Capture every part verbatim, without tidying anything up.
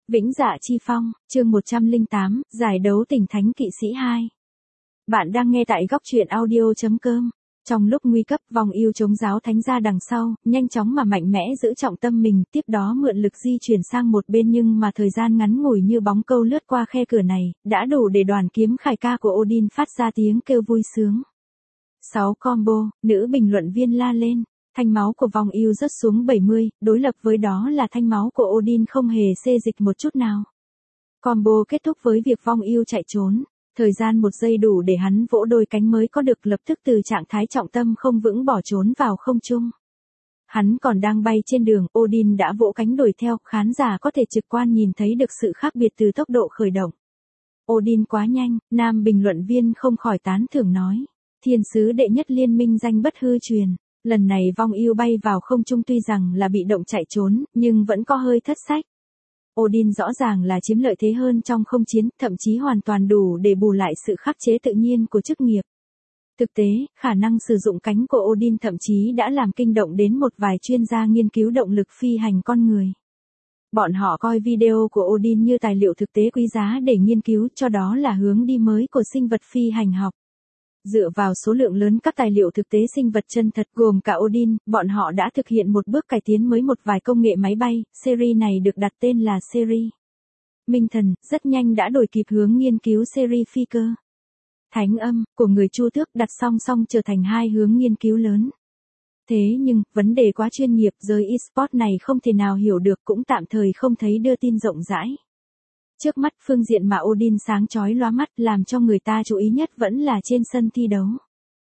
Vĩnh Dạ Chi Phong, chương một trăm lẻ tám, giải đấu tỉnh thánh kỵ sĩ hai. Bạn đang nghe tại góc truyện audio.com. Trong lúc nguy cấp, vong yêu chống giáo thánh ra đằng sau, nhanh chóng mà mạnh mẽ giữ trọng tâm mình, tiếp đó mượn lực di chuyển sang một bên, nhưng mà thời gian ngắn ngủi như bóng câu lướt qua khe cửa này, đã đủ để đoàn kiếm khải ca của Odin phát ra tiếng kêu vui sướng. sáu combo, nữ bình luận viên la lên. Thanh máu của vong yêu rớt xuống bảy mươi, đối lập với đó là thanh máu của Odin không hề xê dịch một chút nào. Combo kết thúc với việc vong yêu chạy trốn. Thời gian một giây đủ để hắn vỗ đôi cánh mới có được lập tức từ trạng thái trọng tâm không vững bỏ trốn vào không trung. Hắn còn đang bay trên đường, Odin đã vỗ cánh đuổi theo, khán giả có thể trực quan nhìn thấy được sự khác biệt từ tốc độ khởi động. Odin quá nhanh, nam bình luận viên không khỏi tán thưởng nói. Thiên sứ đệ nhất liên minh danh bất hư truyền. Lần này vong yêu bay vào không trung tuy rằng là bị động chạy trốn, nhưng vẫn có hơi thất sách. Odin rõ ràng là chiếm lợi thế hơn trong không chiến, thậm chí hoàn toàn đủ để bù lại sự khắc chế tự nhiên của chức nghiệp. Thực tế, khả năng sử dụng cánh của Odin thậm chí đã làm kinh động đến một vài chuyên gia nghiên cứu động lực phi hành con người. Bọn họ coi video của Odin như tài liệu thực tế quý giá để nghiên cứu, cho đó là hướng đi mới của sinh vật phi hành học. Dựa vào số lượng lớn các tài liệu thực tế sinh vật chân thật gồm cả Odin, bọn họ đã thực hiện một bước cải tiến mới một vài công nghệ máy bay, series này được đặt tên là series Minh Thần, rất nhanh đã đổi kịp hướng nghiên cứu series phi cơ. Thánh âm, của người Chu Tước đặt song song trở thành hai hướng nghiên cứu lớn. Thế nhưng, vấn đề quá chuyên nghiệp, giới eSport này không thể nào hiểu được, cũng tạm thời không thấy đưa tin rộng rãi. Trước mắt phương diện mà Odin sáng chói lóa mắt làm cho người ta chú ý nhất vẫn là trên sân thi đấu.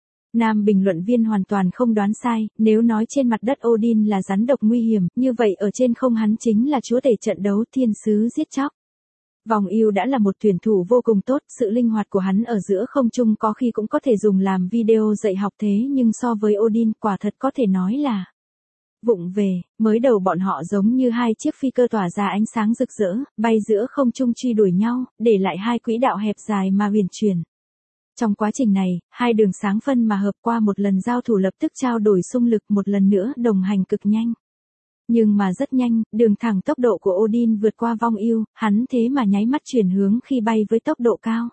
Nam bình luận viên hoàn toàn không đoán sai, nếu nói trên mặt đất Odin là rắn độc nguy hiểm, như vậy ở trên không hắn chính là chúa tể trận đấu thiên sứ giết chóc. Vong yêu đã là một tuyển thủ vô cùng tốt, sự linh hoạt của hắn ở giữa không trung có khi cũng có thể dùng làm video dạy học, thế nhưng so với Odin quả thật có thể nói là vụng về. Mới đầu bọn họ giống như hai chiếc phi cơ tỏa ra ánh sáng rực rỡ, bay giữa không trung truy đuổi nhau, để lại hai quỹ đạo hẹp dài mà huyền chuyển. Trong quá trình này, hai đường sáng phân mà hợp qua một lần giao thủ lập tức trao đổi xung lực, một lần nữa đồng hành cực nhanh. Nhưng mà rất nhanh, đường thẳng tốc độ của Odin vượt qua vong yêu, hắn thế mà nháy mắt chuyển hướng khi bay với tốc độ cao.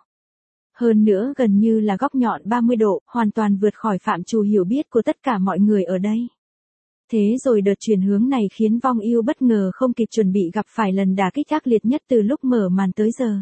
Hơn nữa gần như là góc nhọn ba mươi độ, hoàn toàn vượt khỏi phạm trù hiểu biết của tất cả mọi người ở đây. Thế rồi đợt chuyển hướng này khiến vong yêu bất ngờ không kịp chuẩn bị gặp phải lần đả kích ác liệt nhất từ lúc mở màn tới giờ.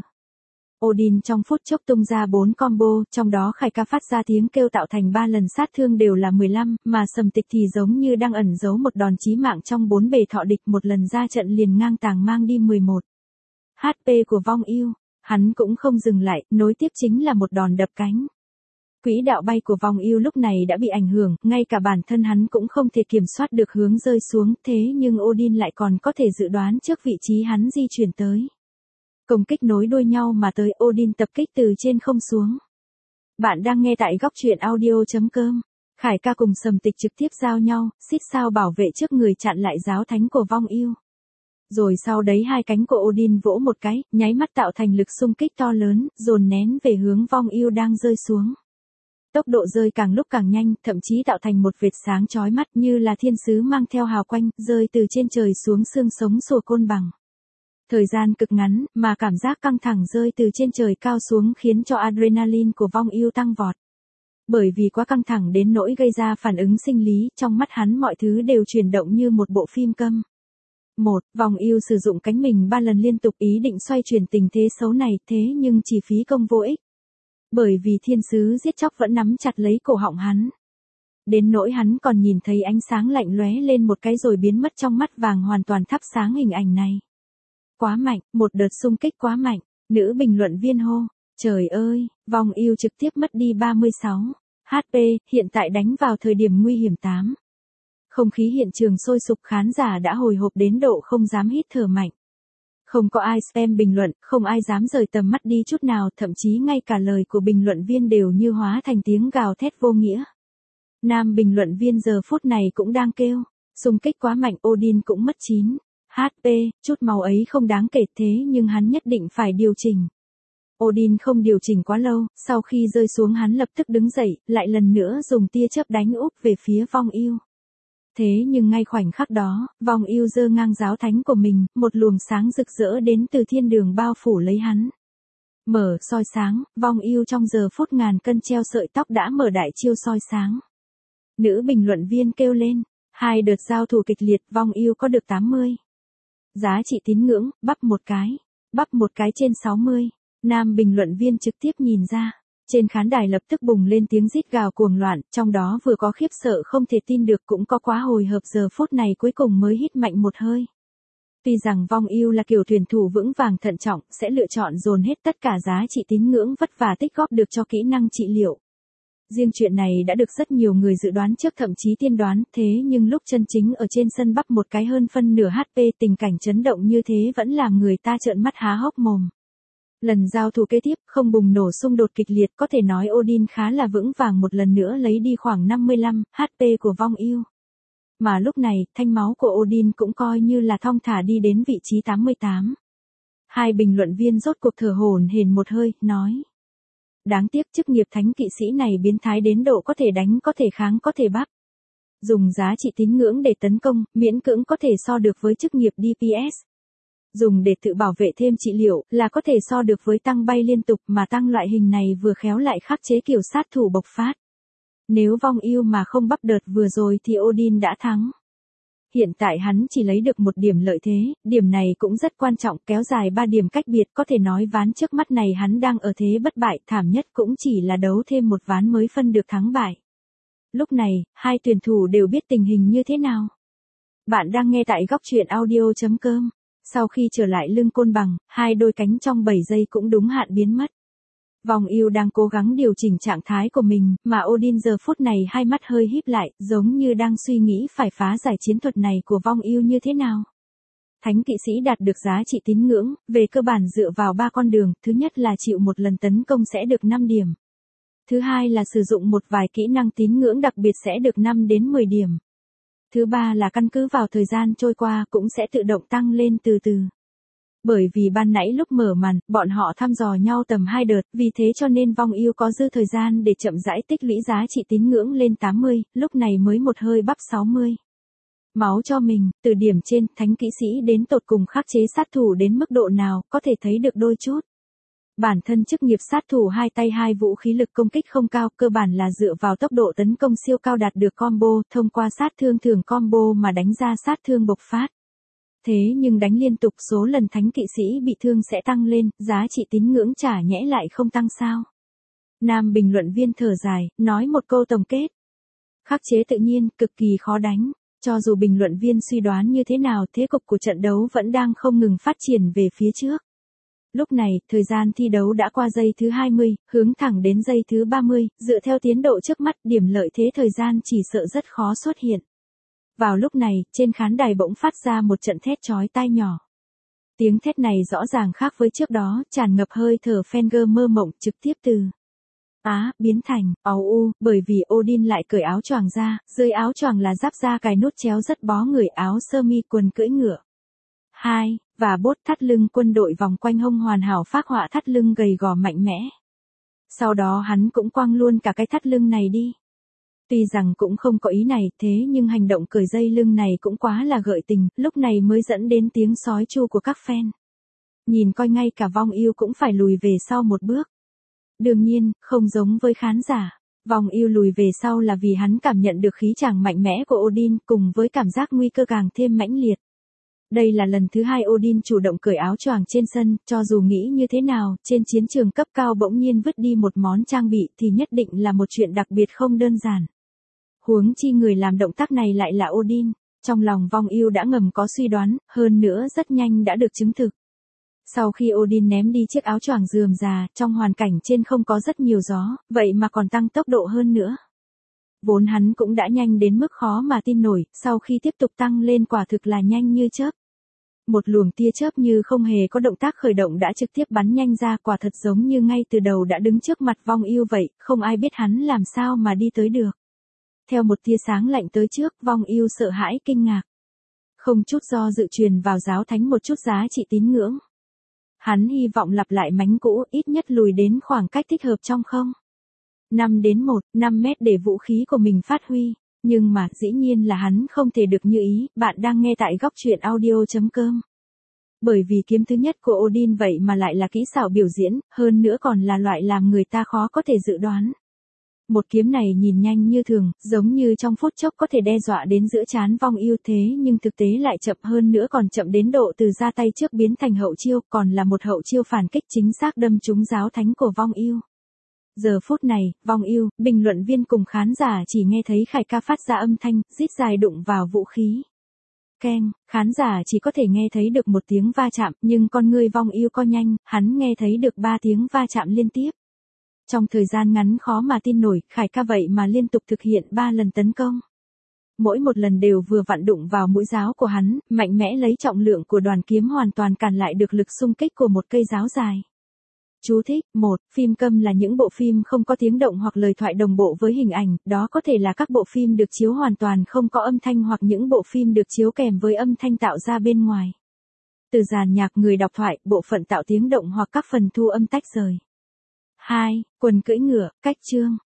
Odin trong phút chốc tung ra bốn combo, trong đó khải ca phát ra tiếng kêu tạo thành ba lần sát thương đều là mười lăm, mà sầm tịch thì giống như đang ẩn giấu một đòn chí mạng trong bốn bề thọ địch, một lần ra trận liền ngang tàng mang đi mười một hát pê của vong yêu. Hắn cũng không dừng lại, nối tiếp chính là một đòn đập cánh. Quỹ đạo bay của vong yêu lúc này đã bị ảnh hưởng, ngay cả bản thân hắn cũng không thể kiểm soát được hướng rơi xuống, thế nhưng Odin lại còn có thể dự đoán trước vị trí hắn di chuyển tới. Công kích nối đuôi nhau mà tới, Odin tập kích từ trên không xuống. Bạn đang nghe tại góc truyện audio.com. Khải ca cùng sầm tịch trực tiếp giao nhau, xít sao bảo vệ trước người chặn lại giáo thánh của vong yêu. Rồi sau đấy hai cánh của Odin vỗ một cái, nháy mắt tạo thành lực xung kích to lớn, dồn nén về hướng vong yêu đang rơi xuống. Tốc độ rơi càng lúc càng nhanh, thậm chí tạo thành một vệt sáng chói mắt như là thiên sứ mang theo hào quang, rơi từ trên trời xuống xương sống sùa côn bằng. Thời gian cực ngắn, mà cảm giác căng thẳng rơi từ trên trời cao xuống khiến cho adrenaline của vong yêu tăng vọt. Bởi vì quá căng thẳng đến nỗi gây ra phản ứng sinh lý, trong mắt hắn mọi thứ đều chuyển động như một bộ phim câm. một. Vong yêu sử dụng cánh mình ba lần liên tục ý định xoay chuyển tình thế xấu này, thế nhưng chỉ phí công vô ích. Bởi vì thiên sứ giết chóc vẫn nắm chặt lấy cổ họng hắn. Đến nỗi hắn còn nhìn thấy ánh sáng lạnh lóe lên một cái rồi biến mất trong mắt vàng hoàn toàn thắp sáng hình ảnh này. Quá mạnh, một đợt xung kích quá mạnh, nữ bình luận viên hô. Trời ơi, vong yêu trực tiếp mất đi ba mươi sáu hát pê, hiện tại đánh vào thời điểm nguy hiểm tám. Không khí hiện trường sôi sục, khán giả đã hồi hộp đến độ không dám hít thở mạnh. Không có ai spam bình luận, không ai dám rời tầm mắt đi chút nào, thậm chí ngay cả lời của bình luận viên đều như hóa thành tiếng gào thét vô nghĩa. Nam bình luận viên giờ phút này cũng đang kêu, xung kích quá mạnh, Odin cũng mất chín hát pê, chút máu ấy không đáng kể, thế nhưng hắn nhất định phải điều chỉnh. Odin không điều chỉnh quá lâu, sau khi rơi xuống hắn lập tức đứng dậy, lại lần nữa dùng tia chớp đánh úp về phía vong yêu. Thế nhưng ngay khoảnh khắc đó, vong yêu giơ ngang giáo thánh của mình, một luồng sáng rực rỡ đến từ thiên đường bao phủ lấy hắn. Mở soi sáng, vong yêu trong giờ phút ngàn cân treo sợi tóc đã mở đại chiêu soi sáng. Nữ bình luận viên kêu lên, hai đợt giao thủ kịch liệt, vong yêu có được tám mươi. Giá trị tín ngưỡng, bắp một cái, bắp một cái trên sáu mươi. Nam bình luận viên trực tiếp nhìn ra. Trên khán đài lập tức bùng lên tiếng rít gào cuồng loạn, trong đó vừa có khiếp sợ không thể tin được cũng có quá hồi hộp, giờ phút này cuối cùng mới hít mạnh một hơi. Tuy rằng vong yêu là kiểu tuyển thủ vững vàng thận trọng, sẽ lựa chọn dồn hết tất cả giá trị tín ngưỡng vất vả tích góp được cho kỹ năng trị liệu. Riêng chuyện này đã được rất nhiều người dự đoán trước, thậm chí tiên đoán, thế nhưng lúc chân chính ở trên sân bắp một cái hơn phân nửa hát pê, tình cảnh chấn động như thế vẫn làm người ta trợn mắt há hốc mồm. Lần giao thủ kế tiếp, không bùng nổ xung đột kịch liệt, có thể nói Odin khá là vững vàng một lần nữa lấy đi khoảng năm mươi lăm hát pê của vong yêu. Mà lúc này, thanh máu của Odin cũng coi như là thong thả đi đến vị trí tám mươi tám. Hai bình luận viên rốt cuộc thở hổn hển một hơi, nói. Đáng tiếc chức nghiệp thánh kỵ sĩ này biến thái đến độ có thể đánh, có thể kháng, có thể bắp. Dùng giá trị tín ngưỡng để tấn công, miễn cưỡng có thể so được với chức nghiệp đê pê ét. Dùng để tự bảo vệ thêm trị liệu, là có thể so được với tăng bay liên tục, mà tăng loại hình này vừa khéo lại khắc chế kiểu sát thủ bộc phát. Nếu vong yêu mà không bắp đợt vừa rồi thì Odin đã thắng. Hiện tại hắn chỉ lấy được một điểm lợi thế, điểm này cũng rất quan trọng, kéo dài ba điểm cách biệt, có thể nói ván trước mắt này hắn đang ở thế bất bại, thảm nhất cũng chỉ là đấu thêm một ván mới phân được thắng bại. Lúc này, hai tuyển thủ đều biết tình hình như thế nào. Bạn đang nghe tại góc truyện audio chấm com. Sau khi trở lại lưng côn bằng, hai đôi cánh trong bảy giây cũng đúng hạn biến mất. Vong yêu đang cố gắng điều chỉnh trạng thái của mình, mà Odin giờ phút này hai mắt hơi híp lại, giống như đang suy nghĩ phải phá giải chiến thuật này của vong yêu như thế nào. Thánh kỵ sĩ đạt được giá trị tín ngưỡng, về cơ bản dựa vào ba con đường, thứ nhất là chịu một lần tấn công sẽ được năm điểm. Thứ hai là sử dụng một vài kỹ năng tín ngưỡng đặc biệt sẽ được năm đến mười điểm. Thứ ba là căn cứ vào thời gian trôi qua cũng sẽ tự động tăng lên từ từ. Bởi vì ban nãy lúc mở màn, bọn họ thăm dò nhau tầm hai đợt, vì thế cho nên vong yêu có dư thời gian để chậm rãi tích lũy giá trị tín ngưỡng lên tám mươi, lúc này mới một hơi bắp sáu mươi. Máu cho mình, từ điểm trên, thánh kỵ sĩ đến tột cùng khắc chế sát thủ đến mức độ nào, có thể thấy được đôi chút. Bản thân chức nghiệp sát thủ hai tay hai vũ khí lực công kích không cao, cơ bản là dựa vào tốc độ tấn công siêu cao đạt được combo, thông qua sát thương thường combo mà đánh ra sát thương bộc phát. Thế nhưng đánh liên tục số lần thánh kỵ sĩ bị thương sẽ tăng lên, giá trị tín ngưỡng chả nhẽ lại không tăng sao. Nam bình luận viên thở dài, nói một câu tổng kết. Khắc chế tự nhiên, cực kỳ khó đánh. Cho dù bình luận viên suy đoán như thế nào, thế cục của trận đấu vẫn đang không ngừng phát triển về phía trước. Lúc này, thời gian thi đấu đã qua giây thứ hai mươi, hướng thẳng đến giây thứ ba mươi, dựa theo tiến độ trước mắt, điểm lợi thế thời gian chỉ sợ rất khó xuất hiện. Vào lúc này, trên khán đài bỗng phát ra một trận thét chói tai nhỏ. Tiếng thét này rõ ràng khác với trước đó, tràn ngập hơi thở Fenger mơ mộng, trực tiếp từ Á, biến thành, áo u, bởi vì Odin lại cởi áo choàng ra, dưới áo choàng là giáp da cài nút chéo rất bó người, áo sơ mi quần cưỡi ngựa. hai. Và bốt thắt lưng quân đội vòng quanh hông hoàn hảo phác họa thắt lưng gầy gò mạnh mẽ. Sau đó hắn cũng quăng luôn cả cái thắt lưng này đi. Tuy rằng cũng không có ý này, thế nhưng hành động cởi dây lưng này cũng quá là gợi tình, lúc này mới dẫn đến tiếng sói chu của các fan. Nhìn coi ngay cả vong yêu cũng phải lùi về sau một bước. Đương nhiên, không giống với khán giả, vong yêu lùi về sau là vì hắn cảm nhận được khí chàng mạnh mẽ của Odin cùng với cảm giác nguy cơ càng thêm mãnh liệt. Đây là lần thứ hai Odin chủ động cởi áo choàng trên sân, cho dù nghĩ như thế nào, trên chiến trường cấp cao bỗng nhiên vứt đi một món trang bị thì nhất định là một chuyện đặc biệt không đơn giản. Huống chi người làm động tác này lại là Odin, trong lòng vong yêu đã ngầm có suy đoán, hơn nữa rất nhanh đã được chứng thực. Sau khi Odin ném đi chiếc áo choàng rườm rà, trong hoàn cảnh trên không có rất nhiều gió, vậy mà còn tăng tốc độ hơn nữa. Vốn hắn cũng đã nhanh đến mức khó mà tin nổi, sau khi tiếp tục tăng lên quả thực là nhanh như chớp. Một luồng tia chớp như không hề có động tác khởi động đã trực tiếp bắn nhanh ra, quả thật giống như ngay từ đầu đã đứng trước mặt vong yêu vậy, không ai biết hắn làm sao mà đi tới được. Theo một tia sáng lạnh tới trước, vong yêu sợ hãi kinh ngạc. Không chút do dự truyền vào giáo thánh một chút giá trị tín ngưỡng. Hắn hy vọng lặp lại mánh cũ, ít nhất lùi đến khoảng cách thích hợp trong không. năm đến một, năm mét để vũ khí của mình phát huy. Nhưng mà, dĩ nhiên là hắn không thể được như ý, bạn đang nghe tại góc truyện audio.com. Bởi vì kiếm thứ nhất của Odin vậy mà lại là kỹ xảo biểu diễn, hơn nữa còn là loại làm người ta khó có thể dự đoán. Một kiếm này nhìn nhanh như thường, giống như trong phút chốc có thể đe dọa đến giữa trán Vong Ưu thế nhưng thực tế lại chậm hơn nữa còn chậm đến độ từ ra tay trước biến thành hậu chiêu, còn là một hậu chiêu phản kích chính xác đâm trúng giáo thánh của Vong Ưu. Giờ phút này, Vong Ưu, bình luận viên cùng khán giả chỉ nghe thấy Khải ca phát ra âm thanh, rít dài đụng vào vũ khí. Keng, khán giả chỉ có thể nghe thấy được một tiếng va chạm, nhưng con người Vong Ưu co nhanh, hắn nghe thấy được ba tiếng va chạm liên tiếp. Trong thời gian ngắn khó mà tin nổi, Khải ca vậy mà liên tục thực hiện ba lần tấn công. Mỗi một lần đều vừa vặn đụng vào mũi giáo của hắn, mạnh mẽ lấy trọng lượng của đoàn kiếm hoàn toàn cản lại được lực xung kích của một cây giáo dài. Chú thích, một. Phim câm là những bộ phim không có tiếng động hoặc lời thoại đồng bộ với hình ảnh, đó có thể là các bộ phim được chiếu hoàn toàn không có âm thanh hoặc những bộ phim được chiếu kèm với âm thanh tạo ra bên ngoài. Từ dàn nhạc người đọc thoại, bộ phận tạo tiếng động hoặc các phần thu âm tách rời. hai. Quần cưỡi ngựa, cách chương.